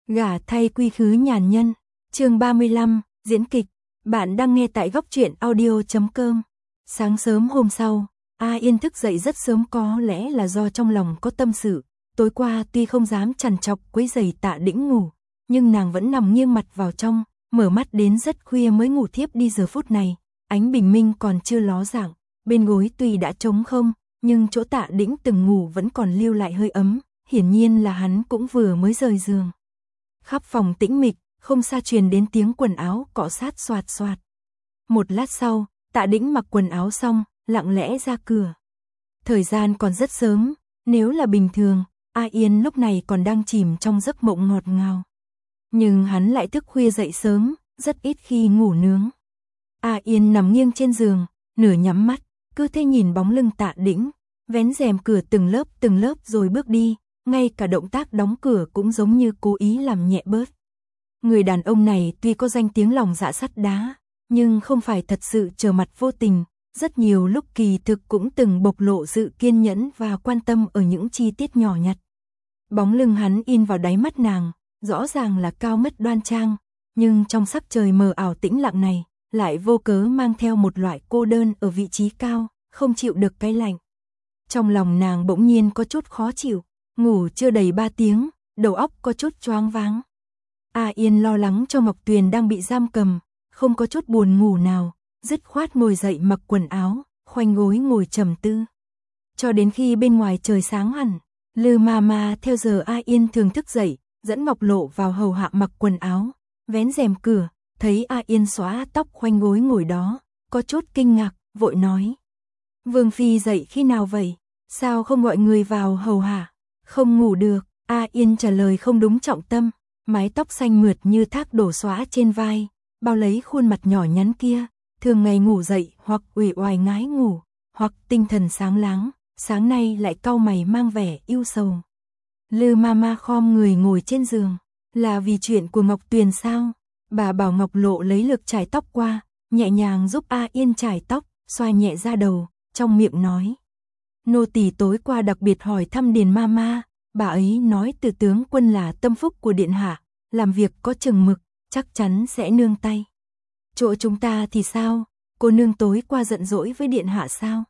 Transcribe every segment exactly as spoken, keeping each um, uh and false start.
Gả thay quy khứ nhàn nhân, chương ba mươi lăm, diễn kịch. Bạn đang nghe tại góc truyện audio chấm com. Sáng sớm hôm sau, A Yên thức dậy rất sớm, có lẽ là do trong lòng có tâm sự. Tối qua tuy không dám trằn trọc quấy rầy Tạ Đĩnh ngủ, nhưng nàng vẫn nằm nghiêng mặt vào trong, mở mắt đến rất khuya mới ngủ thiếp đi. Giờ phút này, ánh bình minh còn chưa ló dạng, bên gối tuy đã trống không, nhưng chỗ Tạ Đĩnh từng ngủ vẫn còn lưu lại hơi ấm, hiển nhiên là hắn cũng vừa mới rời giường. Khắp phòng tĩnh mịch, không xa truyền đến tiếng quần áo cọ sát xoạt xoạt. Một lát sau, Tạ Đĩnh mặc quần áo xong, lặng lẽ ra cửa. Thời gian còn rất sớm, nếu là bình thường, A Yên lúc này còn đang chìm trong giấc mộng ngọt ngào. Nhưng hắn lại thức khuya dậy sớm, rất ít khi ngủ nướng. A Yên nằm nghiêng trên giường, nửa nhắm mắt, cứ thế nhìn bóng lưng Tạ Đĩnh, vén rèm cửa từng lớp từng lớp rồi bước đi, ngay cả động tác đóng cửa cũng giống như cố ý làm nhẹ bớt. Người đàn ông này tuy có danh tiếng lòng dạ sắt đá, nhưng không phải thật sự trở mặt vô tình, rất nhiều lúc kỳ thực cũng từng bộc lộ sự kiên nhẫn và quan tâm ở những chi tiết nhỏ nhặt. Bóng lưng hắn in vào đáy mắt nàng, rõ ràng là cao mất đoan trang, nhưng trong sắc trời mờ ảo tĩnh lặng này, lại vô cớ mang theo một loại cô đơn ở vị trí cao, không chịu được cái lạnh. Trong lòng nàng bỗng nhiên có chút khó chịu, ngủ chưa đầy ba tiếng, đầu óc có chút choáng váng. A Yên lo lắng cho Ngọc Tuyền đang bị giam cầm, không có chút buồn ngủ nào, dứt khoát ngồi dậy mặc quần áo, khoanh gối ngồi trầm tư. Cho đến khi bên ngoài trời sáng hẳn, Lư Mama theo giờ A Yên thường thức dậy, dẫn Ngọc Lộ vào hầu hạ mặc quần áo, vén rèm cửa, thấy A Yên xóa tóc khoanh gối ngồi đó, có chút kinh ngạc, vội nói: "Vương phi dậy khi nào vậy? Sao không gọi người vào hầu hạ?" "Không ngủ được." A Yên trả lời không đúng trọng tâm, mái tóc xanh mượt như thác đổ xóa trên vai, bao lấy khuôn mặt nhỏ nhắn kia, thường ngày ngủ dậy hoặc uể oải ngái ngủ, hoặc tinh thần sáng láng, sáng nay lại cau mày mang vẻ ưu sầu. Lư Mama khom người ngồi trên giường, "Là vì chuyện của Ngọc Tuyền sao?" Bà bảo Ngọc Lộ lấy lược chải tóc qua, nhẹ nhàng giúp A Yên chải tóc, xoa nhẹ da đầu, trong miệng nói: "Nô tỳ tối qua đặc biệt hỏi thăm Điền Mama, bà ấy nói Từ tướng quân là tâm phúc của điện hạ, làm việc có chừng mực, chắc chắn sẽ nương tay. Chỗ chúng ta thì sao, cô nương tối qua giận dỗi với điện hạ sao?"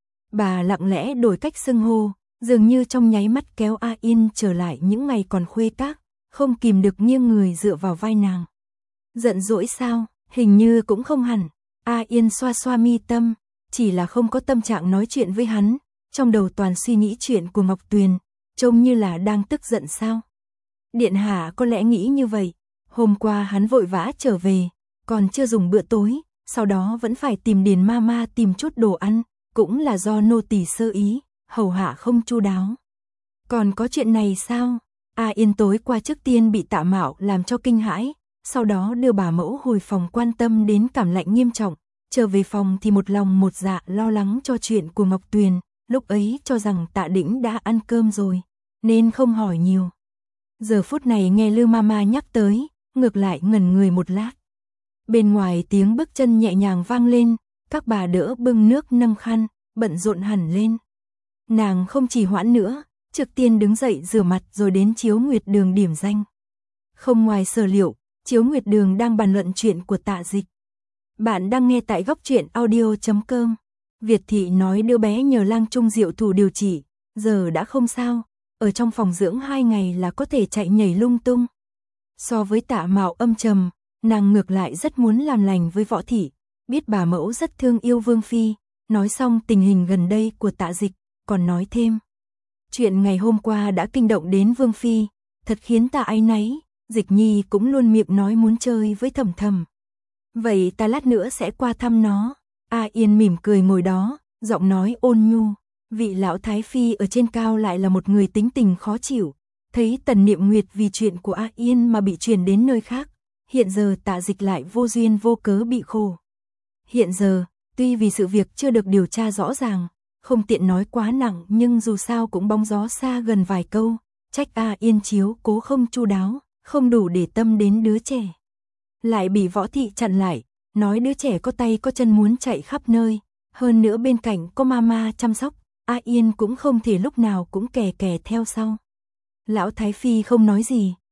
Bà lặng lẽ đổi cách xưng hô, dường như trong nháy mắt kéo A Yên trở lại những ngày còn khuê các, không kìm được nghiêng người dựa vào vai nàng. "Giận dỗi sao? Hình như cũng không hẳn." A Yên xoa xoa mi tâm, chỉ là không có tâm trạng nói chuyện với hắn, trong đầu toàn suy nghĩ chuyện của Ngọc Tuyền, trông như là đang tức giận sao. Điện hạ có lẽ nghĩ như vậy, hôm qua hắn vội vã trở về, còn chưa dùng bữa tối, sau đó vẫn phải tìm Điền Mama tìm chút đồ ăn, cũng là do nô tỳ sơ ý, hầu hạ không chu đáo. "Còn có chuyện này sao?" A Yên tối qua trước tiên bị Tạ Mạo làm cho kinh hãi, sau đó đưa bà mẫu hồi phòng quan tâm đến cảm lạnh nghiêm trọng, trở về phòng thì một lòng một dạ lo lắng cho chuyện của Ngọc Tuyền, lúc ấy cho rằng Tạ Đĩnh đã ăn cơm rồi, nên không hỏi nhiều. Giờ phút này nghe Lư Mama nhắc tới, ngược lại ngẩn người một lát. Bên ngoài tiếng bước chân nhẹ nhàng vang lên, các bà đỡ bưng nước nâng khăn, bận rộn hẳn lên. Nàng không trì hoãn nữa, trước tiên đứng dậy rửa mặt rồi đến Chiếu Nguyệt Đường điểm danh. Không ngoài sở liệu, Chiếu Nguyệt Đường đang bàn luận chuyện của Tạ Dịch. Bạn đang nghe tại góc truyện audio chấm com. Việt thị nói đứa bé nhờ Lang Trung diệu thủ điều trị, giờ đã không sao, ở trong phòng dưỡng hai ngày là có thể chạy nhảy lung tung. So với Tạ Mạo âm trầm, nàng ngược lại rất muốn làm lành với Võ thị, biết bà mẫu rất thương yêu Vương phi, nói xong tình hình gần đây của Tạ Dịch, còn nói thêm: "Chuyện ngày hôm qua đã kinh động đến Vương phi, thật khiến ta áy náy, Dịch Nhi cũng luôn miệng nói muốn chơi với Thầm Thầm. Vậy ta lát nữa sẽ qua thăm nó." A Yên mỉm cười ngồi đó, giọng nói ôn nhu, vị lão thái phi ở trên cao lại là một người tính tình khó chịu, thấy Tần Niệm Nguyệt vì chuyện của A Yên mà bị truyền đến nơi khác, hiện giờ Tạ Dịch lại vô duyên vô cớ bị khổ. Hiện giờ, tuy vì sự việc chưa được điều tra rõ ràng, không tiện nói quá nặng, nhưng dù sao cũng bóng gió xa gần vài câu, trách A Yên chiếu cố không chu đáo, không đủ để tâm đến đứa trẻ. Lại bị Võ thị chặn lại, nói đứa trẻ có tay có chân muốn chạy khắp nơi, hơn nữa bên cạnh có Mama chăm sóc, A Yên cũng không thể lúc nào cũng kè kè theo sau. Lão thái phi không nói gì,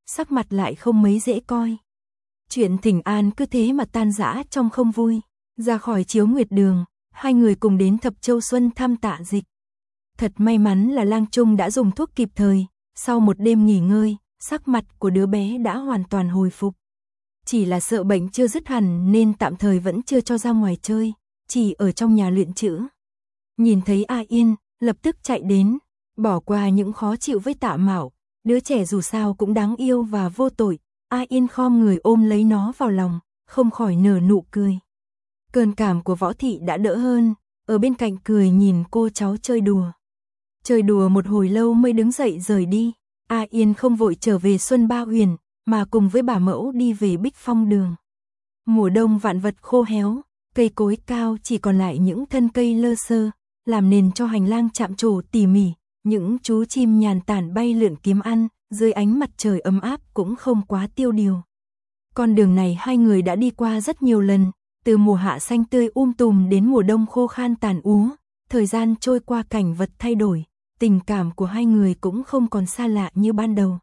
sắc mặt lại không mấy dễ coi. Chuyện thỉnh an cứ thế mà tan rã trong không vui. Ra khỏi Chiếu Nguyệt Đường, hai người cùng đến Thập Châu Xuân thăm Tạ Dịch. Thật may mắn là Lang Trung đã dùng thuốc kịp thời, sau một đêm nghỉ ngơi, sắc mặt của đứa bé đã hoàn toàn hồi phục. Chỉ là sợ bệnh chưa dứt hẳn nên tạm thời vẫn chưa cho ra ngoài chơi, chỉ ở trong nhà luyện chữ. Nhìn thấy A Yên, lập tức chạy đến, bỏ qua những khó chịu với Tạ Mạo, đứa trẻ dù sao cũng đáng yêu và vô tội. A Yên khom người ôm lấy nó vào lòng, không khỏi nở nụ cười. Cơn cảm của Võ Thị đã đỡ hơn, ở bên cạnh cười nhìn cô cháu chơi đùa. Chơi đùa một hồi lâu mới đứng dậy rời đi. A Yên không vội trở về Xuân Ba Huyền, mà cùng với bà mẫu đi về Bích Phong Đường. Mùa đông vạn vật khô héo, cây cối cao chỉ còn lại những thân cây lơ sơ, làm nền cho hành lang chạm trổ tỉ mỉ, những chú chim nhàn tản bay lượn kiếm ăn, dưới ánh mặt trời ấm áp cũng không quá tiêu điều. Con đường này hai người đã đi qua rất nhiều lần, từ mùa hạ xanh tươi um tùm đến mùa đông khô khan tàn úa, thời gian trôi qua cảnh vật thay đổi, tình cảm của hai người cũng không còn xa lạ như ban đầu.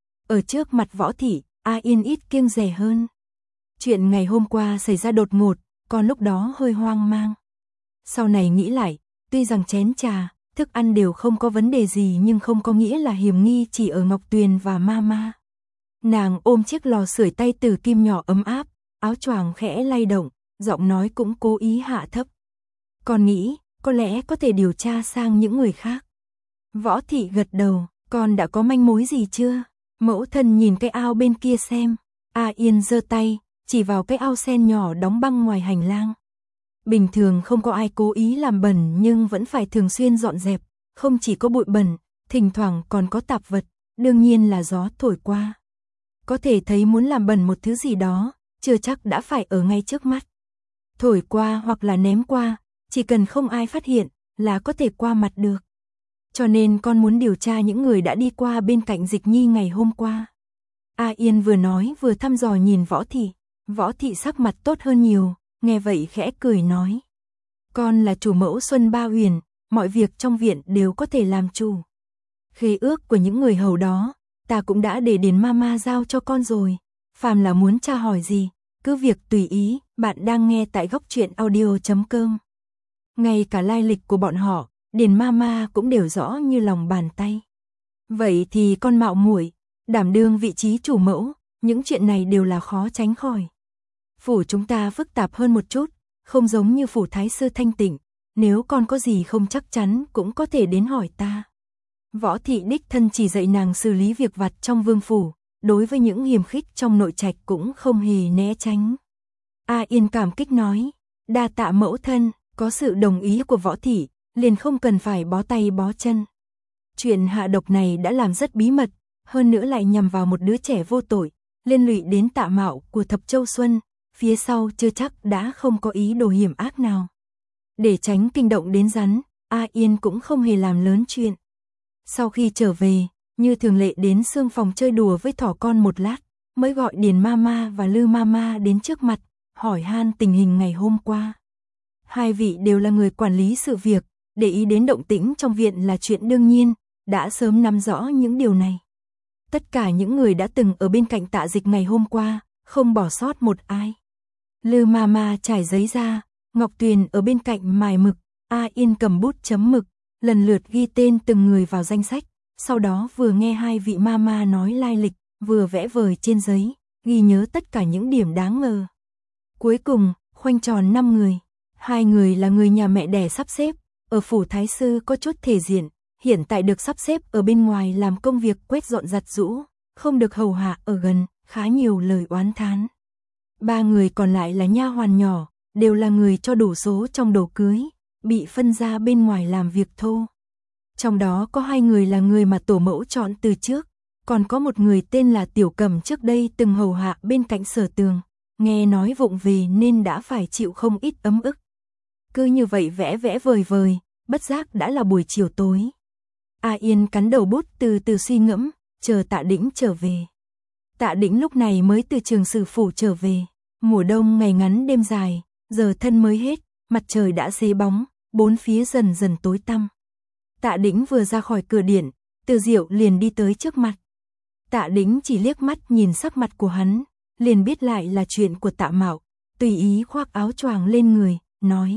Ở trước mặt Võ Thị, A Yên ít kiêng dè hơn. Chuyện ngày hôm qua xảy ra đột ngột, còn lúc đó hơi hoang mang. Sau này nghĩ lại, tuy rằng chén trà, thức ăn đều không có vấn đề gì nhưng không có nghĩa là hiểm nghi chỉ ở Ngọc Tuyền và Mama. Nàng ôm chiếc lò sưởi tay từ kim nhỏ ấm áp, áo choàng khẽ lay động, giọng nói cũng cố ý hạ thấp. Con nghĩ, có lẽ có thể điều tra sang những người khác. Võ Thị gật đầu, con đã có manh mối gì chưa? Mẫu thân nhìn cái ao bên kia xem. A Yên giơ tay, chỉ vào cái ao sen nhỏ đóng băng ngoài hành lang. Bình thường không có ai cố ý làm bẩn nhưng vẫn phải thường xuyên dọn dẹp, không chỉ có bụi bẩn, thỉnh thoảng còn có tạp vật, đương nhiên là gió thổi qua. Có thể thấy muốn làm bẩn một thứ gì đó, chưa chắc đã phải ở ngay trước mắt. Thổi qua hoặc là ném qua, chỉ cần không ai phát hiện là có thể qua mặt được. Cho nên con muốn điều tra những người đã đi qua bên cạnh Dịch Nhi ngày hôm qua. A Yên vừa nói vừa thăm dò nhìn Võ Thị. Võ Thị sắc mặt tốt hơn nhiều, nghe vậy khẽ cười nói. Con là chủ mẫu Xuân Ba Huyền, mọi việc trong viện đều có thể làm chủ. Khế ước của những người hầu đó, ta cũng đã để Điền Mama giao cho con rồi. Phàm là muốn tra hỏi gì, cứ việc tùy ý. Bạn đang nghe tại góc truyện audio chấm com. Ngay cả lai lịch của bọn họ, Điền Mama cũng đều rõ như lòng bàn tay. Vậy thì con mạo muội đảm đương vị trí chủ mẫu, những chuyện này đều là khó tránh khỏi. Phủ chúng ta phức tạp hơn một chút, không giống như phủ thái sư thanh tịnh, nếu con có gì không chắc chắn cũng có thể đến hỏi ta. Võ Thị đích thân chỉ dạy nàng xử lý việc vặt trong vương phủ, đối với những hiềm khích trong nội trạch cũng không hề né tránh. A Yên cảm kích nói, đa tạ mẫu thân, có sự đồng ý của Võ Thị, liền không cần phải bó tay bó chân. Chuyện hạ độc này đã làm rất bí mật, hơn nữa lại nhằm vào một đứa trẻ vô tội, liên lụy đến Tạ Mạo của Thập Châu Xuân, phía sau chưa chắc đã không có ý đồ hiểm ác nào. Để tránh kinh động đến rắn, A Yên cũng không hề làm lớn chuyện. Sau khi trở về, như thường lệ đến xương phòng chơi đùa với thỏ con một lát, mới gọi Điền Mama và Lư Mama đến trước mặt, hỏi han tình hình ngày hôm qua. Hai vị đều là người quản lý sự việc, để ý đến động tĩnh trong viện là chuyện đương nhiên, đã sớm nắm rõ những điều này. Tất cả những người đã từng ở bên cạnh Tạ Dịch ngày hôm qua, không bỏ sót một ai. Lư Mama trải giấy ra, Ngọc Tuyền ở bên cạnh mài mực, A Yên cầm bút chấm mực, lần lượt ghi tên từng người vào danh sách, sau đó vừa nghe hai vị Mama nói lai lịch, vừa vẽ vời trên giấy, ghi nhớ tất cả những điểm đáng ngờ. Cuối cùng, khoanh tròn năm người, hai người là người nhà mẹ đẻ sắp xếp, ở phủ thái sư có chút thể diện, hiện tại được sắp xếp ở bên ngoài làm công việc quét dọn giặt giũ, không được hầu hạ ở gần, khá nhiều lời oán thán. Ba người còn lại là nha hoàn nhỏ, đều là người cho đủ số trong đồ cưới, bị phân ra bên ngoài làm việc thô. Trong đó có hai người là người mà tổ mẫu chọn từ trước, còn có một người tên là Tiểu Cẩm trước đây từng hầu hạ bên cạnh Sở Tường, nghe nói vụng về nên đã phải chịu không ít ấm ức. Cứ như vậy vẽ vẽ vời vời, bất giác đã là buổi chiều tối. A Yên cắn đầu bút từ từ suy ngẫm, chờ Tạ Đĩnh trở về. Tạ Đĩnh lúc này mới từ Trường Sử phủ trở về. Mùa đông ngày ngắn đêm dài, giờ thân mới hết, mặt trời đã xế bóng, bốn phía dần dần tối tăm. Tạ Đĩnh vừa ra khỏi cửa điện, Từ Diệu liền đi tới trước mặt. Tạ Đĩnh chỉ liếc mắt nhìn sắc mặt của hắn, liền biết lại là chuyện của Tạ Mạo, tùy ý khoác áo choàng lên người, nói.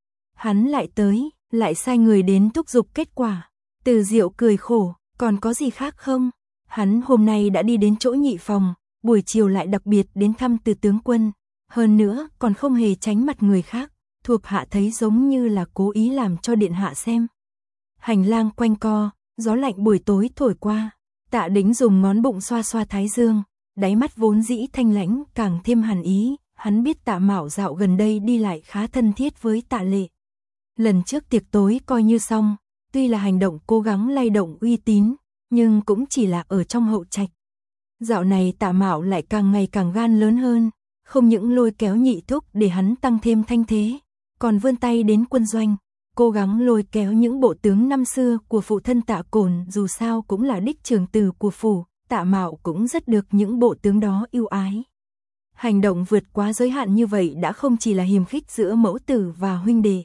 Hắn lại tới, lại sai người đến thúc giục kết quả. Từ Diệu cười khổ, còn có gì khác không? Hắn hôm nay đã đi đến chỗ nhị phòng, buổi chiều lại đặc biệt đến thăm Từ tướng quân, hơn nữa còn không hề tránh mặt người khác, thuộc hạ thấy giống như là cố ý làm cho điện hạ xem. Hành lang quanh co, gió lạnh buổi tối thổi qua, Tạ Đĩnh dùng ngón bụng xoa xoa thái dương, đáy mắt vốn dĩ thanh lãnh càng thêm hàn ý, hắn biết Tạ Mạo dạo gần đây đi lại khá thân thiết với Tạ Lệ. Lần trước tiệc tối coi như xong, tuy là hành động cố gắng lay động uy tín, nhưng cũng chỉ là ở trong hậu trạch. Dạo này Tạ Mạo lại càng ngày càng gan lớn hơn, không những lôi kéo Nhị thúc để hắn tăng thêm thanh thế, còn vươn tay đến quân doanh, cố gắng lôi kéo những bộ tướng năm xưa của phụ thân Tạ Cổn, dù sao cũng là đích trưởng tử của phủ, Tạ Mạo cũng rất được những bộ tướng đó yêu ái. Hành động vượt quá giới hạn như vậy đã không chỉ là hiềm khích giữa mẫu tử và huynh đệ.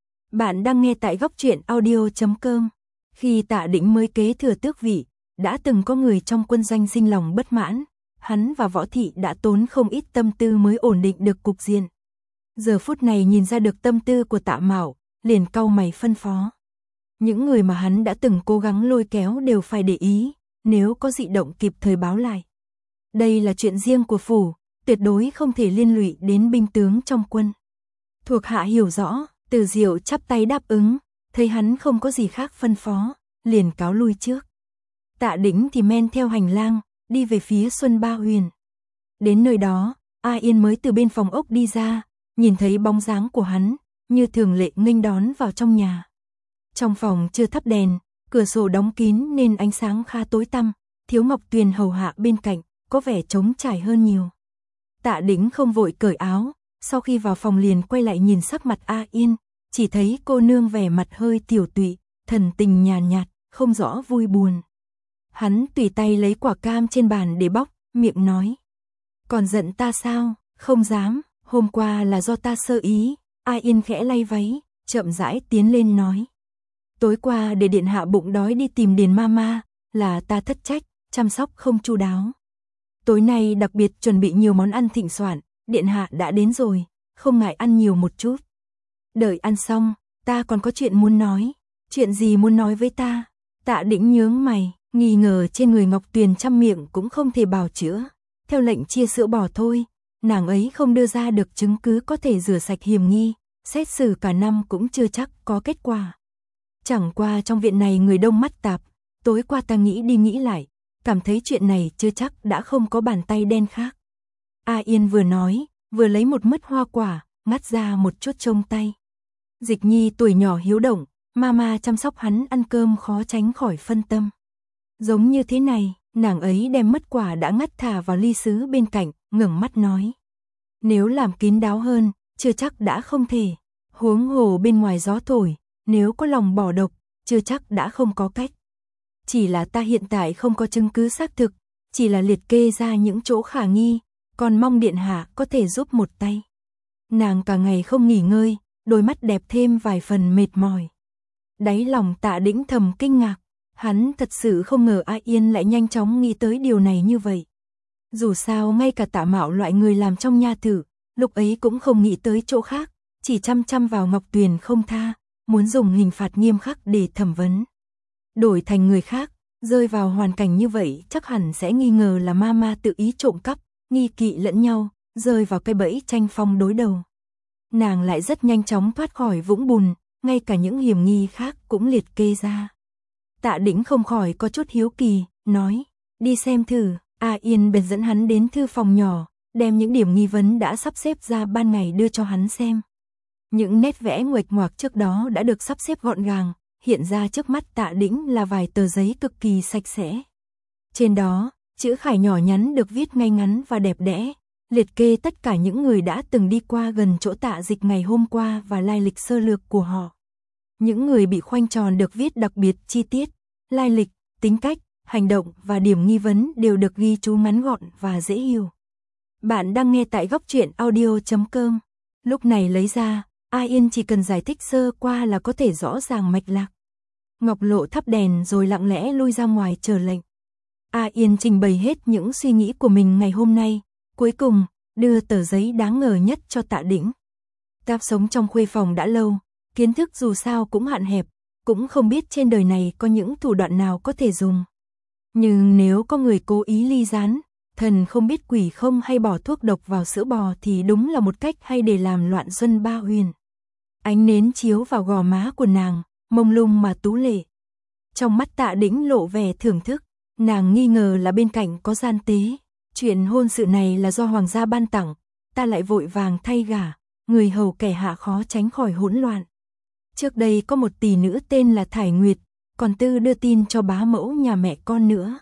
Bạn đang nghe tại góc truyện audio chấm com. Khi Tạ Đĩnh mới kế thừa tước vị, đã từng có người trong quân doanh sinh lòng bất mãn, hắn và Võ Thị đã tốn không ít tâm tư mới ổn định được cục diện. Giờ phút này nhìn ra được tâm tư của Tạ Mạo, liền cau mày phân phó. Những người mà hắn đã từng cố gắng lôi kéo đều phải để ý, nếu có dị động kịp thời báo lại. Đây là chuyện riêng của phủ, tuyệt đối không thể liên lụy đến binh tướng trong quân. Thuộc hạ hiểu rõ, Từ Diệu chắp tay đáp ứng, thấy hắn không có gì khác phân phó, liền cáo lui trước. Tạ Đĩnh thì men theo hành lang, đi về phía Xuân Ba Huyền. Đến nơi đó, A Yên mới từ bên phòng ốc đi ra, nhìn thấy bóng dáng của hắn, như thường lệ nghênh đón vào trong nhà. Trong phòng chưa thắp đèn, cửa sổ đóng kín nên ánh sáng khá tối tăm, Thiếu Ngọc Tuyền hầu hạ bên cạnh, có vẻ trống trải hơn nhiều. Tạ Đĩnh không vội cởi áo, sau khi vào phòng liền quay lại nhìn sắc mặt A Yên, chỉ thấy cô nương vẻ mặt hơi tiểu tụy, thần tình nhàn nhạt, không rõ vui buồn. Hắn tùy tay lấy quả cam trên bàn để bóc, miệng nói. Còn giận ta sao? Không dám, hôm qua là do ta sơ ý. A Yên khẽ lay váy, chậm rãi tiến lên nói. Tối qua để điện hạ bụng đói đi tìm Điền Mama, là ta thất trách, chăm sóc không chu đáo. Tối nay đặc biệt chuẩn bị nhiều món ăn thịnh soạn, điện hạ đã đến rồi, không ngại ăn nhiều một chút. Đợi ăn xong, ta còn có chuyện muốn nói. Chuyện gì muốn nói với ta? Tạ Đĩnh nhướng mày, nghi ngờ trên người Ngọc Tuyền trăm miệng cũng không thể bào chữa. Theo lệnh chia sữa bò thôi, nàng ấy không đưa ra được chứng cứ có thể rửa sạch hiểm nghi, xét xử cả năm cũng chưa chắc có kết quả. Chẳng qua trong viện này người đông mắt tạp, tối qua ta nghĩ đi nghĩ lại, cảm thấy chuyện này chưa chắc đã không có bàn tay đen khác. A Yên vừa nói, vừa lấy một mứt hoa quả, ngắt ra một chút trông tay. Dịch Nhi tuổi nhỏ hiếu động, mama chăm sóc hắn ăn cơm khó tránh khỏi phân tâm. Giống như thế này, nàng ấy đem mứt quả đã ngắt thả vào ly sứ bên cạnh, ngẩng mắt nói. Nếu làm kín đáo hơn, chưa chắc đã không thể. Huống hồ bên ngoài gió thổi, nếu có lòng bỏ độc, chưa chắc đã không có cách. Chỉ là ta hiện tại không có chứng cứ xác thực, chỉ là liệt kê ra những chỗ khả nghi, còn mong điện hạ có thể giúp một tay. Nàng cả ngày không nghỉ ngơi, đôi mắt đẹp thêm vài phần mệt mỏi. Đáy lòng Tạ Đĩnh thầm kinh ngạc, hắn thật sự không ngờ A Yên lại nhanh chóng nghĩ tới điều này như vậy. Dù sao ngay cả Tạ Mạo loại người làm trong nha thử, lúc ấy cũng không nghĩ tới chỗ khác, chỉ chăm chăm vào Ngọc Tuyền không tha, muốn dùng hình phạt nghiêm khắc để thẩm vấn. Đổi thành người khác, rơi vào hoàn cảnh như vậy chắc hẳn sẽ nghi ngờ là mama tự ý trộm cắp, nghi kỵ lẫn nhau, rơi vào cái bẫy tranh phong đối đầu. Nàng lại rất nhanh chóng thoát khỏi vũng bùn, ngay cả những hiểm nghi khác cũng liệt kê ra. Tạ Đĩnh không khỏi có chút hiếu kỳ, nói, đi xem thử. A Yên bèn dẫn hắn đến thư phòng nhỏ, đem những điểm nghi vấn đã sắp xếp ra ban ngày đưa cho hắn xem. Những nét vẽ nguệch ngoạc trước đó đã được sắp xếp gọn gàng, hiện ra trước mắt Tạ Đĩnh là vài tờ giấy cực kỳ sạch sẽ. Trên đó, chữ khải nhỏ nhắn được viết ngay ngắn và đẹp đẽ, liệt kê tất cả những người đã từng đi qua gần chỗ Tạ Dịch ngày hôm qua và lai lịch sơ lược của họ. Những người bị khoanh tròn được viết đặc biệt chi tiết, lai lịch, tính cách, hành động và điểm nghi vấn đều được ghi chú ngắn gọn và dễ hiểu. Bạn đang nghe tại góc truyện audio chấm com. Lúc này lấy ra, A Yên chỉ cần giải thích sơ qua là có thể rõ ràng mạch lạc. Ngọc Lộ thắp đèn rồi lặng lẽ lui ra ngoài chờ lệnh. A Yên trình bày hết những suy nghĩ của mình ngày hôm nay, cuối cùng, đưa tờ giấy đáng ngờ nhất cho Tạ Đĩnh. Ta sống trong khuê phòng đã lâu, kiến thức dù sao cũng hạn hẹp, cũng không biết trên đời này có những thủ đoạn nào có thể dùng. Nhưng nếu có người cố ý ly gián, thần không biết quỷ không hay bỏ thuốc độc vào sữa bò thì đúng là một cách hay để làm loạn Xuân Ba Huyền. Ánh nến chiếu vào gò má của nàng, mông lung mà tú lệ. Trong mắt Tạ Đĩnh lộ vẻ thưởng thức, nàng nghi ngờ là bên cạnh có gian tế. Chuyện hôn sự này là do hoàng gia ban tặng, ta lại vội vàng thay gả, người hầu kẻ hạ khó tránh khỏi hỗn loạn. Trước đây có một tỷ nữ tên là Thải Nguyệt, còn Tư đưa tin cho bá mẫu nhà mẹ con nữa.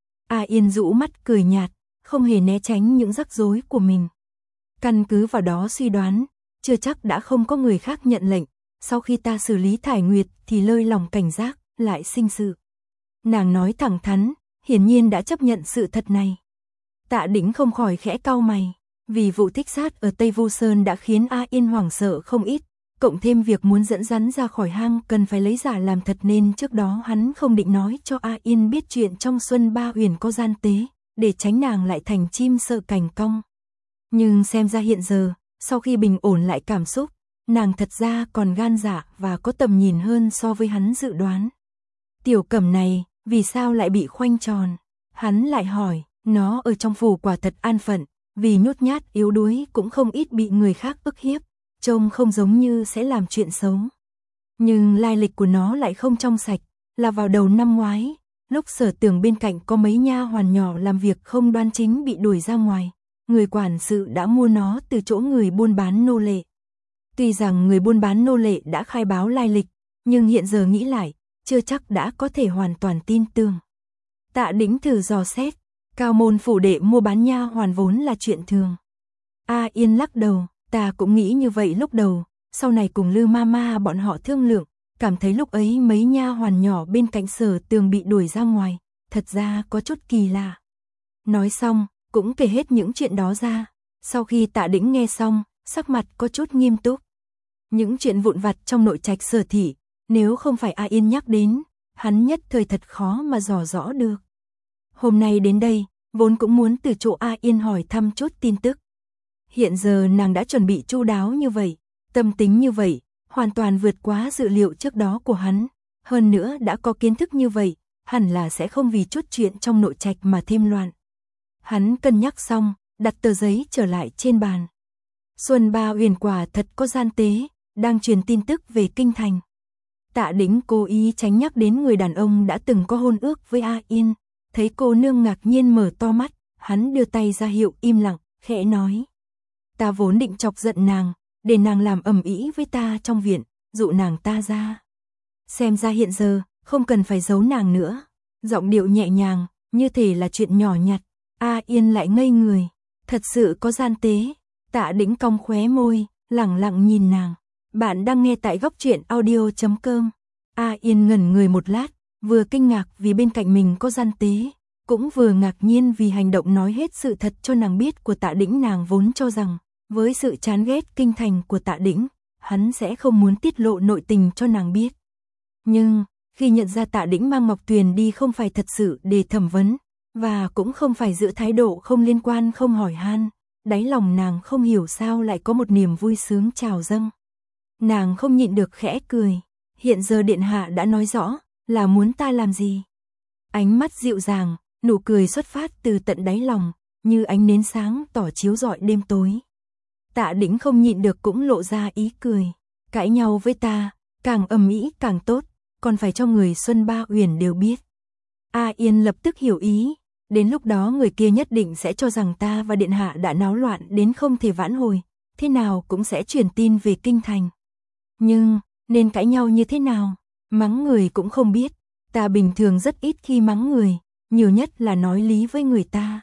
A Yên rũ mắt cười nhạt, không hề né tránh những rắc rối của mình. Căn cứ vào đó suy đoán, chưa chắc đã không có người khác nhận lệnh, sau khi ta xử lý Thải Nguyệt thì lơi lòng cảnh giác, lại sinh sự. Nàng nói thẳng thắn, hiển nhiên đã chấp nhận sự thật này. Tạ Đĩnh không khỏi khẽ cau mày, vì vụ thích sát ở Tây Vu Sơn đã khiến A Yên hoảng sợ không ít, cộng thêm việc muốn dẫn rắn ra khỏi hang cần phải lấy giả làm thật nên trước đó hắn không định nói cho A Yên biết chuyện trong Xuân Ba Huyền có gian tế, để tránh nàng lại thành chim sợ cành cong. Nhưng xem ra hiện giờ, sau khi bình ổn lại cảm xúc, nàng thật ra còn gan dạ và có tầm nhìn hơn so với hắn dự đoán. Tiểu Cẩm này, vì sao lại bị khoanh tròn? Hắn lại hỏi, nó ở trong phủ quả thật an phận, vì nhút nhát yếu đuối cũng không ít bị người khác ức hiếp, trông không giống như sẽ làm chuyện xấu. Nhưng lai lịch của nó lại không trong sạch, là vào đầu năm ngoái, lúc Sở Tưởng bên cạnh có mấy nha hoàn nhỏ làm việc không đoan chính bị đuổi ra ngoài, người quản sự đã mua nó từ chỗ người buôn bán nô lệ. Tuy rằng người buôn bán nô lệ đã khai báo lai lịch, nhưng hiện giờ nghĩ lại, chưa chắc đã có thể hoàn toàn tin tưởng. Tạ Đĩnh thử dò xét, cao môn phủ đệ mua bán nha hoàn vốn là chuyện thường. A Yên lắc đầu, ta cũng nghĩ như vậy lúc đầu, sau này cùng Lư Mama bọn họ thương lượng, cảm thấy lúc ấy mấy nha hoàn nhỏ bên cạnh Sở Tường bị đuổi ra ngoài, thật ra có chút kỳ lạ. Nói xong, cũng kể hết những chuyện đó ra, sau khi Tạ Đĩnh nghe xong, sắc mặt có chút nghiêm túc. Những chuyện vụn vặt trong nội trạch Sở thị, nếu không phải A Yên nhắc đến, hắn nhất thời thật khó mà dò rõ được. Hôm nay đến đây, vốn cũng muốn từ chỗ A Yên hỏi thăm chút tin tức. Hiện giờ nàng đã chuẩn bị chu đáo như vậy, tâm tính như vậy, hoàn toàn vượt quá dự liệu trước đó của hắn. Hơn nữa đã có kiến thức như vậy, hẳn là sẽ không vì chút chuyện trong nội trạch mà thêm loạn. Hắn cân nhắc xong, đặt tờ giấy trở lại trên bàn. Xuân Ba Huyền quả thật có gian tế, đang truyền tin tức về kinh thành. Tạ Đĩnh cố ý tránh nhắc đến người đàn ông đã từng có hôn ước với A Yên. Thấy cô nương ngạc nhiên mở to mắt, hắn đưa tay ra hiệu im lặng, khẽ nói. Ta vốn định chọc giận nàng, để nàng làm ầm ĩ với ta trong viện, dụ nàng ta ra. Xem ra hiện giờ, không cần phải giấu nàng nữa. Giọng điệu nhẹ nhàng, như thể là chuyện nhỏ nhặt. A Yên lại ngây người, thật sự có gian tế. Tạ Đĩnh cong khóe môi, lẳng lặng nhìn nàng. Bạn đang nghe tại góc truyện audio chấm com. A Yên ngẩn người một lát, vừa kinh ngạc vì bên cạnh mình có gian tế, cũng vừa ngạc nhiên vì hành động nói hết sự thật cho nàng biết của Tạ Đĩnh. Nàng vốn cho rằng, với sự chán ghét kinh thành của Tạ Đĩnh, hắn sẽ không muốn tiết lộ nội tình cho nàng biết. Nhưng, khi nhận ra Tạ Đĩnh mang Ngọc Tuyền đi không phải thật sự để thẩm vấn, và cũng không phải giữ thái độ không liên quan không hỏi han, đáy lòng nàng không hiểu sao lại có một niềm vui sướng trào dâng. Nàng không nhịn được khẽ cười, hiện giờ điện hạ đã nói rõ, là muốn ta làm gì? Ánh mắt dịu dàng, nụ cười xuất phát từ tận đáy lòng, như ánh nến sáng tỏ chiếu rọi đêm tối. Tạ Đĩnh không nhịn được cũng lộ ra ý cười, cãi nhau với ta, càng ầm ĩ càng tốt, còn phải cho người Xuân Ba Huyền đều biết. A Yên lập tức hiểu ý, đến lúc đó người kia nhất định sẽ cho rằng ta và điện hạ đã náo loạn đến không thể vãn hồi, thế nào cũng sẽ truyền tin về kinh thành. Nhưng, nên cãi nhau như thế nào? Mắng người cũng không biết, ta bình thường rất ít khi mắng người, nhiều nhất là nói lý với người ta.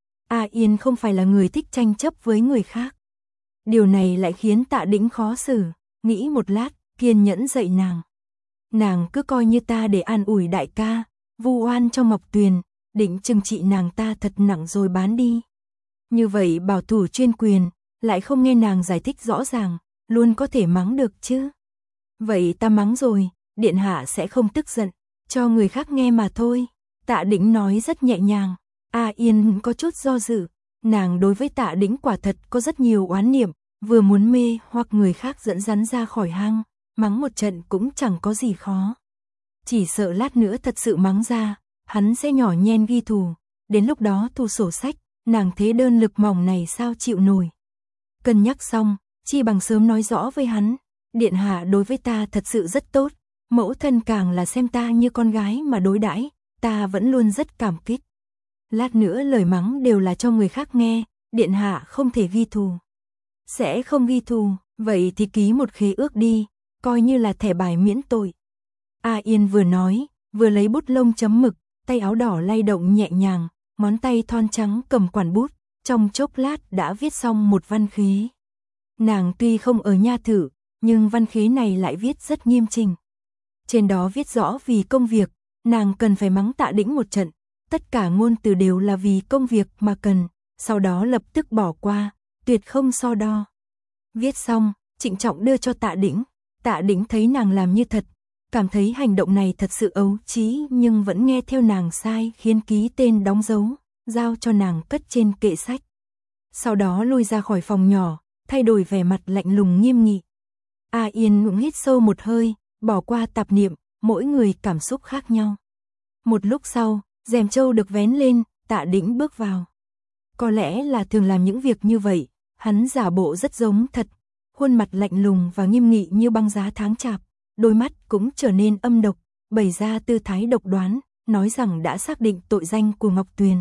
A Yên không phải là người thích tranh chấp với người khác. Điều này lại khiến Tạ Đĩnh khó xử, nghĩ một lát, kiên nhẫn dạy nàng. Nàng cứ coi như ta để an ủi đại ca, vu oan cho Ngọc Tuyền, định trừng trị nàng ta thật nặng rồi bán đi. Như vậy bảo thủ chuyên quyền, lại không nghe nàng giải thích rõ ràng, luôn có thể mắng được chứ. Vậy ta mắng rồi, điện hạ sẽ không tức giận, cho người khác nghe mà thôi. Tạ Đĩnh nói rất nhẹ nhàng. A Yên có chút do dự, nàng đối với Tạ Đĩnh quả thật có rất nhiều oán niệm, vừa muốn mê hoặc người khác dẫn rắn ra khỏi hang, mắng một trận cũng chẳng có gì khó. Chỉ sợ lát nữa thật sự mắng ra, hắn sẽ nhỏ nhen ghi thù, đến lúc đó thu sổ sách, nàng thế đơn lực mỏng này sao chịu nổi. Cân nhắc xong, chi bằng sớm nói rõ với hắn, điện hạ đối với ta thật sự rất tốt, mẫu thân càng là xem ta như con gái mà đối đãi, ta vẫn luôn rất cảm kích. Lát nữa lời mắng đều là cho người khác nghe, điện hạ không thể ghi thù. Sẽ không ghi thù, vậy thì ký một khế ước đi, coi như là thẻ bài miễn tội. A Yên vừa nói, vừa lấy bút lông chấm mực, tay áo đỏ lay động nhẹ nhàng, ngón tay thon trắng cầm quản bút, trong chốc lát đã viết xong một văn khế. Nàng tuy không ở nha thử, nhưng văn khế này lại viết rất nghiêm chỉnh. Trên đó viết rõ vì công việc, nàng cần phải mắng Tạ Đĩnh một trận, tất cả ngôn từ đều là vì công việc mà cần, sau đó lập tức bỏ qua, tuyệt không so đo. Viết xong, trịnh trọng đưa cho Tạ Đĩnh, Tạ Đĩnh thấy nàng làm như thật, cảm thấy hành động này thật sự ấu trí nhưng vẫn nghe theo nàng sai khiến ký tên đóng dấu, giao cho nàng cất trên kệ sách. Sau đó lui ra khỏi phòng nhỏ, thay đổi vẻ mặt lạnh lùng nghiêm nghị. A Yên ngưỡng hít sâu một hơi, bỏ qua tạp niệm, mỗi người cảm xúc khác nhau. Một lúc sau, rèm trâu được vén lên, Tạ Đĩnh bước vào. Có lẽ là thường làm những việc như vậy, hắn giả bộ rất giống thật, khuôn mặt lạnh lùng và nghiêm nghị như băng giá tháng chạp, đôi mắt cũng trở nên âm độc, bày ra tư thái độc đoán, nói rằng đã xác định tội danh của Ngọc Tuyền.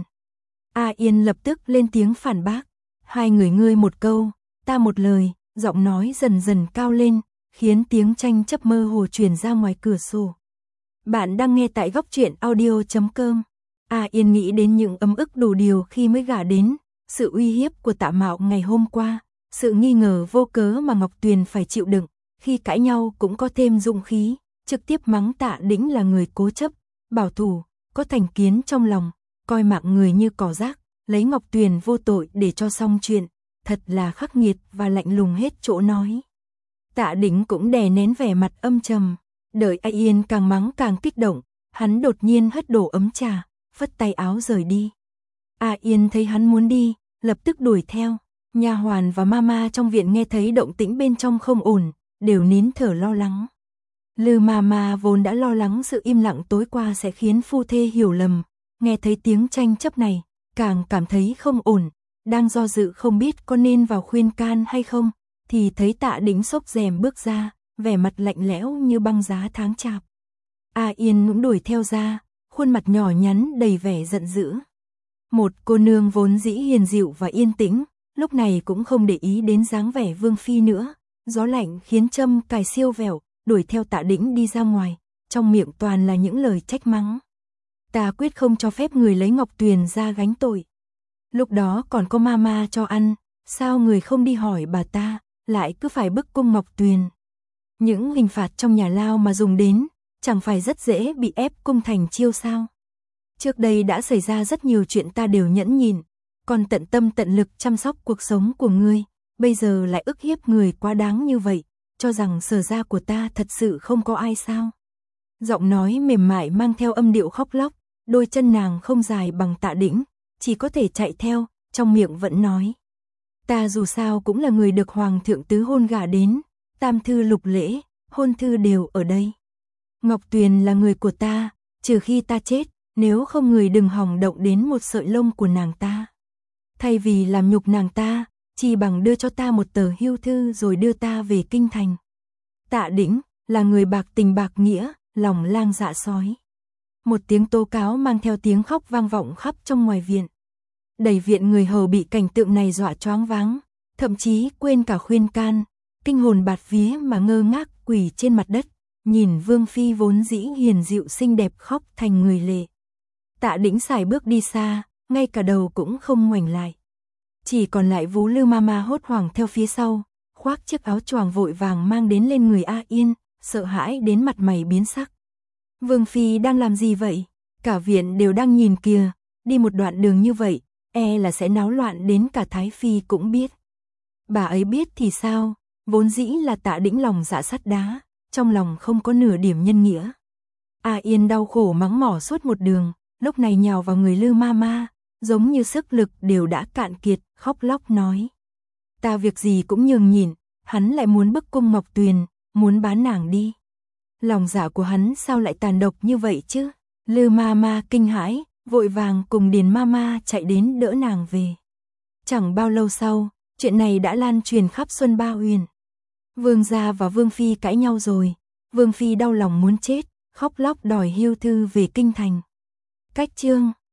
A Yên lập tức lên tiếng phản bác, hai người ngươi một câu, ta một lời, giọng nói dần dần cao lên, khiến tiếng tranh chấp mơ hồ truyền ra ngoài cửa sổ. Bạn đang nghe tại góc truyện audio chấm com. A Yên nghĩ đến những ấm ức đủ điều khi mới gả đến, sự uy hiếp của Tạ Mạo ngày hôm qua, sự nghi ngờ vô cớ mà Ngọc Tuyền phải chịu đựng, khi cãi nhau cũng có thêm dũng khí, trực tiếp mắng Tạ Đĩnh là người cố chấp, bảo thủ, có thành kiến trong lòng, coi mạng người như cỏ rác, lấy Ngọc Tuyền vô tội để cho xong chuyện, thật là khắc nghiệt và lạnh lùng hết chỗ nói. Tạ Đĩnh cũng đè nén vẻ mặt âm trầm, đợi A Yên càng mắng càng kích động, hắn đột nhiên hất đổ ấm trà, phất tay áo rời đi. A Yên thấy hắn muốn đi, lập tức đuổi theo, nha hoàn và mama trong viện nghe thấy động tĩnh bên trong không ổn, đều nín thở lo lắng. Lư mama vốn đã lo lắng sự im lặng tối qua sẽ khiến phu thê hiểu lầm, nghe thấy tiếng tranh chấp này, càng cảm thấy không ổn, đang do dự không biết có nên vào khuyên can hay không, thì thấy Tạ Đĩnh xốc rèm bước ra, vẻ mặt lạnh lẽo như băng giá tháng chạp. A Yên cũng đuổi theo ra, khuôn mặt nhỏ nhắn đầy vẻ giận dữ. Một cô nương vốn dĩ hiền dịu và yên tĩnh, lúc này cũng không để ý đến dáng vẻ vương phi nữa, gió lạnh khiến châm cài siêu vẹo, đuổi theo Tạ Đĩnh đi ra ngoài, trong miệng toàn là những lời trách mắng. Ta quyết không cho phép người lấy Ngọc Tuyền ra gánh tội. Lúc đó còn có mama cho ăn, sao người không đi hỏi bà ta, lại cứ phải bức cung Ngọc Tuyền. Những hình phạt trong nhà lao mà dùng đến, chẳng phải rất dễ bị ép cung thành chiêu sao. Trước đây đã xảy ra rất nhiều chuyện ta đều nhẫn nhịn, còn tận tâm tận lực chăm sóc cuộc sống của ngươi, bây giờ lại ức hiếp người quá đáng như vậy, cho rằng Sở gia của ta thật sự không có ai sao. Giọng nói mềm mại mang theo âm điệu khóc lóc, đôi chân nàng không dài bằng Tạ Đĩnh, chỉ có thể chạy theo, trong miệng vẫn nói. Ta dù sao cũng là người được Hoàng thượng tứ hôn gả đến, tam thư lục lễ, hôn thư đều ở đây. Ngọc Tuyền là người của ta, trừ khi ta chết, nếu không người đừng hòng động đến một sợi lông của nàng ta. Thay vì làm nhục nàng ta, chỉ bằng đưa cho ta một tờ hưu thư rồi đưa ta về kinh thành. Tạ Đĩnh là người bạc tình bạc nghĩa, lòng lang dạ sói. Một tiếng tố cáo mang theo tiếng khóc vang vọng khắp trong ngoài viện. Đầy viện người hầu bị cảnh tượng này dọa choáng váng, thậm chí quên cả khuyên can, kinh hồn bạt vía mà ngơ ngác quỳ trên mặt đất, nhìn vương phi vốn dĩ hiền dịu xinh đẹp khóc thành người lệ. Tạ Đĩnh xài bước đi xa, ngay cả đầu cũng không ngoảnh lại. Chỉ còn lại Vú Lư mama hốt hoảng theo phía sau, khoác chiếc áo choàng vội vàng mang đến lên người A Yên, sợ hãi đến mặt mày biến sắc. Vương phi đang làm gì vậy? Cả viện đều đang nhìn kìa, đi một đoạn đường như vậy, e là sẽ náo loạn đến cả Thái phi cũng biết. Bà ấy biết thì sao, vốn dĩ là Tạ Đĩnh lòng dạ sắt đá, trong lòng không có nửa điểm nhân nghĩa. A Yên đau khổ mắng mỏ suốt một đường, lúc này nhào vào người Lư ma ma, giống như sức lực đều đã cạn kiệt, khóc lóc nói. Ta việc gì cũng nhường nhịn, hắn lại muốn bức cung Mộc Tuyền, muốn bán nàng đi. Lòng dạ của hắn sao lại tàn độc như vậy chứ? Lư ma ma kinh hãi, vội vàng cùng Điền ma ma chạy đến đỡ nàng về. Chẳng bao lâu sau, chuyện này đã lan truyền khắp Xuân Ba Huyền. Vương gia và Vương phi cãi nhau rồi, Vương phi đau lòng muốn chết, khóc lóc đòi hưu thư về kinh thành. Cách chương